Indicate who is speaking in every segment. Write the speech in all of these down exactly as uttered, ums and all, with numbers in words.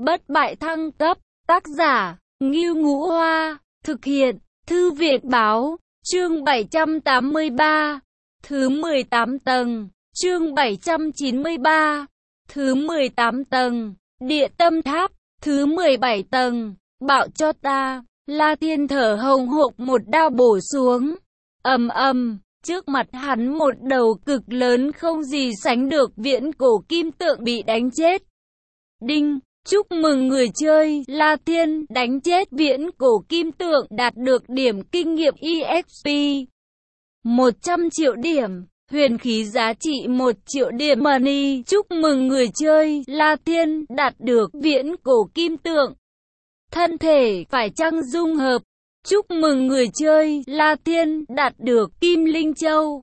Speaker 1: Bất bại thăng cấp, tác giả, Ngưu Ngũ Hoa, thực hiện, Thư viện Báo, chương bảy trăm tám mươi ba, thứ mười tám tầng, chương bảy trăm chín mươi ba, thứ mười tám tầng, địa tâm tháp, thứ mười bảy tầng, bạo cho ta. La Thiên thở hồng hộc một đao bổ xuống, ầm ầm, trước mặt hắn một đầu cực lớn không gì sánh được viễn cổ kim tượng bị đánh chết. Đinh, chúc mừng người chơi, La Thiên đánh chết viễn cổ kim tượng đạt được điểm kinh nghiệm e ích pê một trăm triệu điểm, huyền khí giá trị một triệu điểm money. Chúc mừng người chơi, La Thiên đạt được viễn cổ kim tượng. Thân thể phải chăng dung hợp. Chúc mừng người chơi, La Thiên đạt được Kim Linh Châu.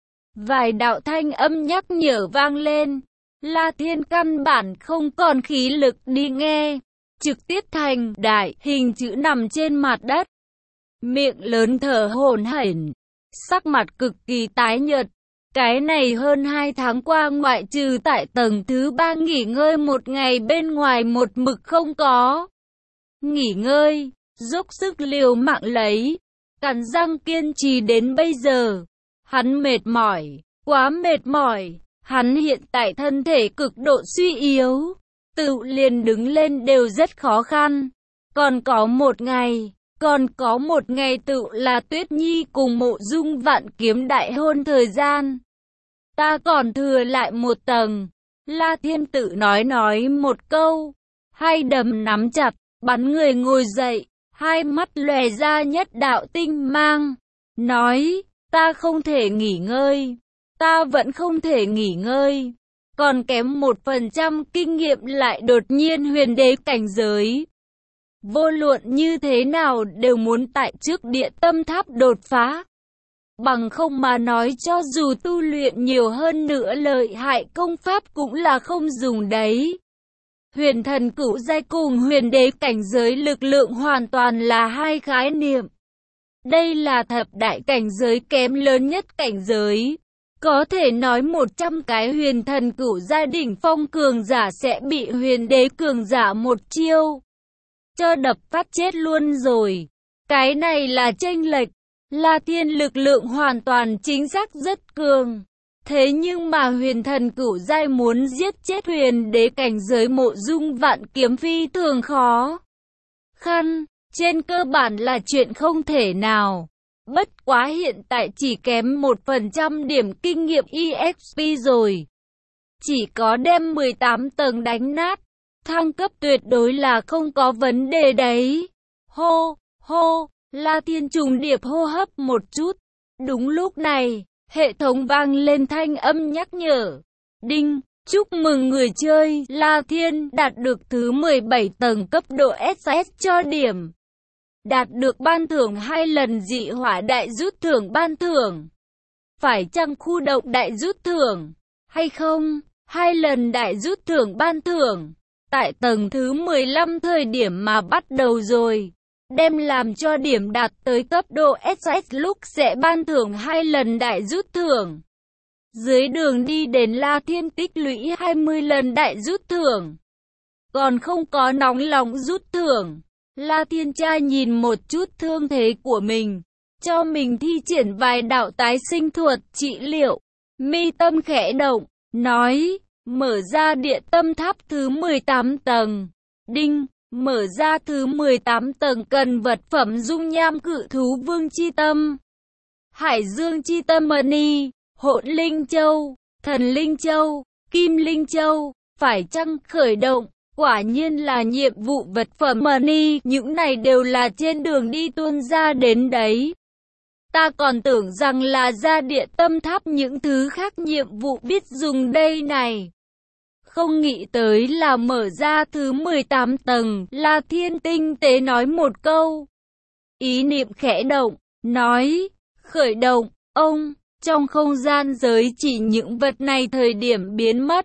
Speaker 1: Vài đạo thanh âm nhắc nhở vang lên. La Thiên căn bản không còn khí lực đi nghe, trực tiếp thành đại hình chữ nằm trên mặt đất, miệng lớn thở hổn hển, sắc mặt cực kỳ tái nhợt. Cái này hơn hai tháng qua ngoại trừ tại tầng thứ ba nghỉ ngơi một ngày bên ngoài một mực không có nghỉ ngơi, dốc sức liều mạng lấy, cắn răng kiên trì đến bây giờ. Hắn mệt mỏi, quá mệt mỏi. Hắn hiện tại thân thể cực độ suy yếu, tự liền đứng lên đều rất khó khăn. Còn có một ngày, còn có một ngày tự là Tuyết Nhi cùng Mộ Dung Vạn Kiếm đại hôn thời gian. Ta còn thừa lại một tầng. La Thiên tự nói nói một câu, hai đấm nắm chặt, bắn người ngồi dậy, hai mắt lòe ra nhất đạo tinh mang, nói, ta không thể nghỉ ngơi. Ta vẫn không thể nghỉ ngơi, còn kém một phần trăm kinh nghiệm lại đột nhiên huyền đế cảnh giới. Vô luận như thế nào đều muốn tại trước địa tâm tháp đột phá. Bằng không mà nói cho dù tu luyện nhiều hơn nữa lợi hại công pháp cũng là không dùng đấy. Huyền thần cửu giai cùng huyền đế cảnh giới lực lượng hoàn toàn là hai khái niệm. Đây là thập đại cảnh giới kém lớn nhất cảnh giới. Có thể nói một trăm cái huyền thần cửu giai đỉnh phong cường giả sẽ bị huyền đế cường giả một chiêu cho đập phát chết luôn rồi. Cái này là chênh lệch. La Thiên lực lượng hoàn toàn chính xác rất cường. Thế nhưng mà huyền thần cửu giai muốn giết chết huyền đế cảnh giới Mộ Dung Vạn Kiếm phi thường khó khăn. Trên cơ bản là chuyện không thể nào. Bất quá hiện tại chỉ kém một phần trăm điểm kinh nghiệm e ích pê rồi. Chỉ có đem mười tám tầng đánh nát, thăng cấp tuyệt đối là không có vấn đề đấy. Hô, hô, La Thiên trùng điệp hô hấp một chút. Đúng lúc này, hệ thống vang lên thanh âm nhắc nhở. Đinh, chúc mừng người chơi, La Thiên đạt được thứ mười bảy tầng cấp độ ét ét cho điểm. Đạt được ban thưởng hai lần dị hỏa đại rút thưởng ban thưởng. Phải chăng khu động đại rút thưởng? Hay không? Hai lần đại rút thưởng ban thưởng. Tại tầng thứ mười lăm thời điểm mà bắt đầu rồi. Đem làm cho điểm đạt tới cấp độ ét ét lúc sẽ ban thưởng hai lần đại rút thưởng. Dưới đường đi đến La Thiên tích lũy hai mươi lần đại rút thưởng. Còn không có nóng lòng rút thưởng. La Thiên trai nhìn một chút thương thế của mình, cho mình thi triển vài đạo tái sinh thuật trị liệu. Mi tâm khẽ động, nói, mở ra địa tâm tháp thứ mười tám tầng. Đinh, mở ra thứ mười tám tầng cần vật phẩm dung nham cự thú vương chi tâm, hải dương chi tâm money, hỗn linh châu, thần linh châu, kim linh châu. Phải chăng khởi động? Quả nhiên là nhiệm vụ vật phẩm money, những này đều là trên đường đi tuôn ra đến đấy. Ta còn tưởng rằng là ra địa tâm tháp những thứ khác nhiệm vụ biết dùng đây này. Không nghĩ tới là mở ra thứ mười tám tầng, La Thiên tinh tế nói một câu. Ý niệm khẽ động, nói, khởi động, ông, trong không gian giới chỉ những vật này thời điểm biến mất.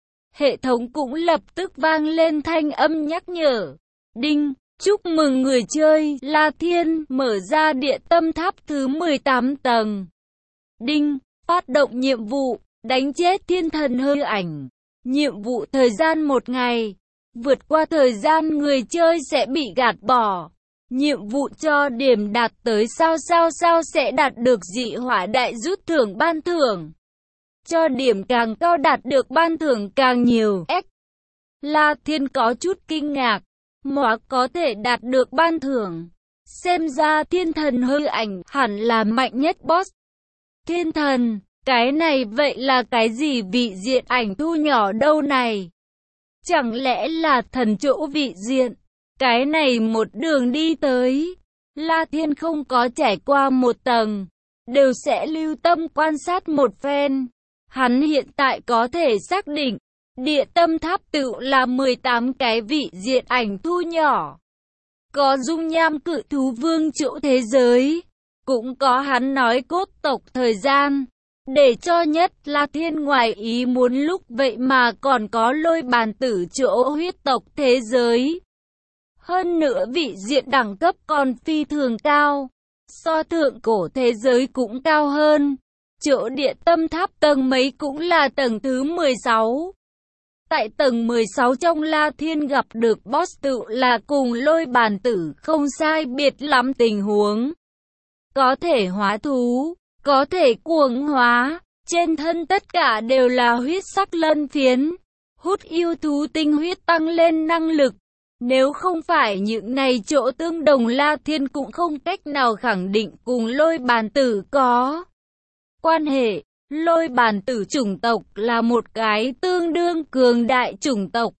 Speaker 1: Hệ thống cũng lập tức vang lên thanh âm nhắc nhở. Đinh, chúc mừng người chơi, La Thiên mở ra địa tâm tháp thứ mười tám tầng. Đinh, phát động nhiệm vụ, đánh chết thiên thần hư ảnh. Nhiệm vụ thời gian một ngày. Vượt qua thời gian người chơi sẽ bị gạt bỏ. Nhiệm vụ cho điểm đạt tới sao sao sao sẽ đạt được dị hỏa đại rút thưởng ban thưởng. Cho điểm càng cao đạt được ban thưởng càng nhiều. X. La Thiên có chút kinh ngạc. Móa có thể đạt được ban thưởng. Xem ra thiên thần hư ảnh hẳn là mạnh nhất boss. Thiên thần, cái này vậy là cái gì vị diện ảnh thu nhỏ đâu này? Chẳng lẽ là thần chỗ vị diện? Cái này một đường đi tới, La Thiên không có trải qua một tầng, đều sẽ lưu tâm quan sát một phen. Hắn hiện tại có thể xác định, địa tâm tháp tự là mười tám cái vị diện ảnh thu nhỏ. Có dung nham cự thú vương chỗ thế giới, cũng có hắn nói cốt tộc thời gian. Để cho nhất La Thiên ngoài ý muốn lúc vậy mà còn có lôi bàn tử chỗ huyết tộc thế giới. Hơn nữa vị diện đẳng cấp còn phi thường cao, so thượng cổ thế giới cũng cao hơn. Chỗ địa tâm tháp tầng mấy cũng là tầng thứ mười sáu. Tại tầng mười sáu trong La Thiên gặp được boss tự là cùng lôi bàn tử không sai biệt lắm tình huống. Có thể hóa thú, có thể cuồng hóa, trên thân tất cả đều là huyết sắc lân phiến, hút yêu thú tinh huyết tăng lên năng lực. Nếu không phải những này chỗ tương đồng La Thiên cũng không cách nào khẳng định cùng lôi bàn tử có quan hệ. Lôi bàn tử chủng tộc là một cái tương đương cường đại chủng tộc.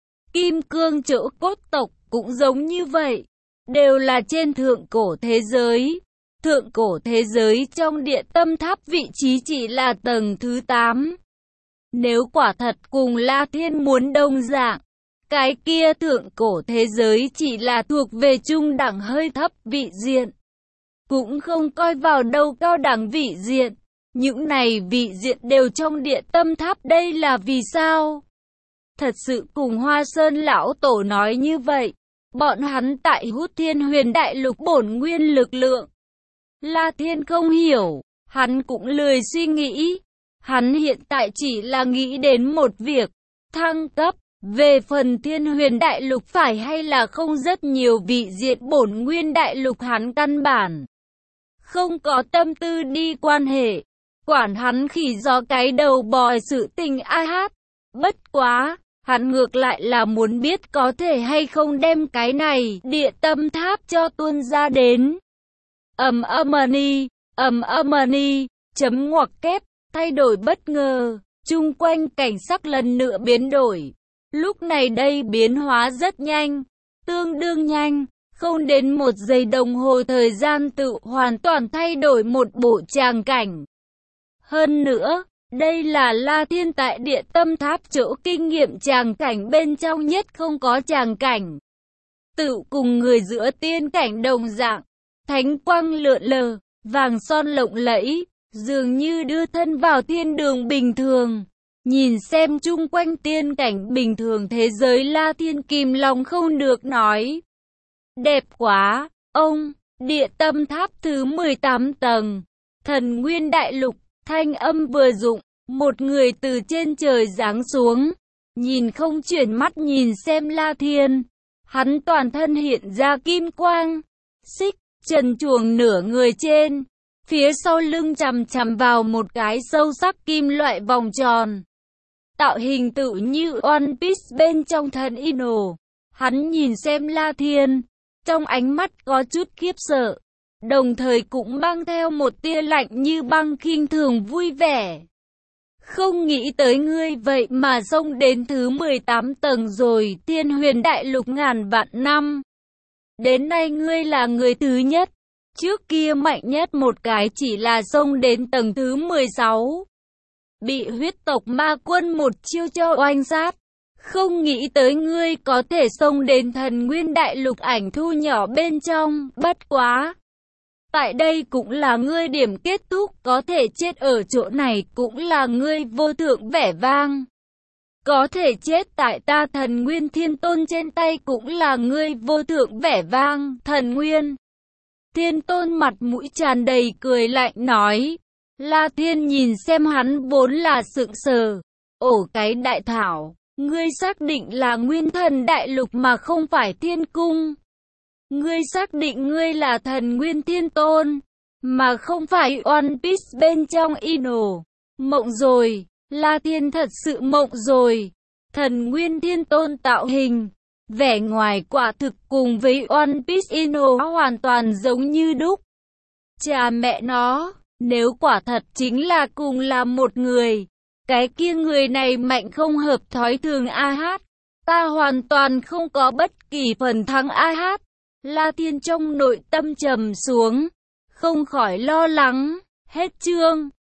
Speaker 1: Kim cương chỗ cốt tộc cũng giống như vậy, đều là trên thượng cổ thế giới. Thượng cổ thế giới trong địa tâm tháp vị trí chỉ là tầng thứ tám. Nếu quả thật cùng La Thiên muốn đồng dạng, cái kia thượng cổ thế giới chỉ là thuộc về trung đẳng hơi thấp vị diện. Cũng không coi vào đâu cao đẳng vị diện. Những này vị diện đều trong địa tâm tháp đây là vì sao? Thật sự cùng Hoa Sơn lão tổ nói như vậy. Bọn hắn tại hút thiên huyền đại lục bổn nguyên lực lượng. La Thiên không hiểu, hắn cũng lười suy nghĩ. Hắn hiện tại chỉ là nghĩ đến một việc, thăng cấp. Về phần thiên huyền đại lục phải hay là không rất nhiều vị diện bổn nguyên đại lục hắn căn bản không có tâm tư đi quan hệ. Quản hắn khỉ do cái đầu bò sự tình a hát. Bất quá, hắn ngược lại là muốn biết có thể hay không đem cái này địa tâm tháp cho tuôn ra đến. Ầm amani, ầm amani, chấm ngoặc kép, thay đổi bất ngờ, chung quanh cảnh sắc lần nữa biến đổi. Lúc này đây biến hóa rất nhanh, tương đương nhanh, không đến một giây đồng hồ thời gian tự hoàn toàn thay đổi một bộ tràng cảnh. Hơn nữa, đây là La Thiên tại địa tâm tháp chỗ kinh nghiệm tràng cảnh bên trong nhất không có tràng cảnh. Tự cùng người giữa tiên cảnh đồng dạng, thánh quang lượn lờ, vàng son lộng lẫy, dường như đưa thân vào thiên đường bình thường. Nhìn xem chung quanh tiên cảnh bình thường thế giới La Thiên kìm lòng không được nói. Đẹp quá, ông, địa tâm tháp thứ mười tám tầng, thần nguyên đại lục. Thanh âm vừa dụng, một người từ trên trời giáng xuống, nhìn không chuyển mắt nhìn xem La Thiên. Hắn toàn thân hiện ra kim quang, xích, trần truồng nửa người trên, phía sau lưng chằm chằm vào một cái sâu sắc kim loại vòng tròn. Tạo hình tự như One Piece bên trong thần Ino. Hắn nhìn xem La Thiên, trong ánh mắt có chút khiếp sợ. Đồng thời cũng mang theo một tia lạnh như băng khinh thường vui vẻ. Không nghĩ tới ngươi vậy mà xông đến thứ mười tám tầng rồi, thiên huyền đại lục ngàn vạn năm. Đến nay ngươi là người thứ nhất, trước kia mạnh nhất một cái chỉ là xông đến tầng thứ mười sáu. Bị huyết tộc ma quân một chiêu cho oanh sát. Không nghĩ tới ngươi có thể xông đến thần nguyên đại lục ảnh thu nhỏ bên trong, bất quá. Tại đây cũng là ngươi điểm kết thúc, có thể chết ở chỗ này cũng là ngươi vô thượng vẻ vang. Có thể chết tại ta thần nguyên thiên tôn trên tay cũng là ngươi vô thượng vẻ vang, thần nguyên. Thiên tôn mặt mũi tràn đầy cười lạnh nói. La Thiên nhìn xem hắn vốn là sững sờ. Ổ cái đại thảo, Ngươi xác định là Nguyên Thần Đại Lục mà không phải Thiên Cung. Ngươi xác định ngươi là thần Nguyên Thiên Tôn, mà không phải One Piece bên trong Ino. Mộng rồi, La Thiên thật sự mộng rồi. Thần Nguyên Thiên Tôn tạo hình, vẻ ngoài quả thực cùng với One Piece Ino hoàn toàn giống như đúc. Cha mẹ nó, nếu quả thật chính là cùng là một người, cái kia người này mạnh không hợp thói thường a hát. Ta hoàn toàn không có bất kỳ phần thắng a hát. La Thiên trong nội tâm trầm xuống, không khỏi lo lắng. Hết chương.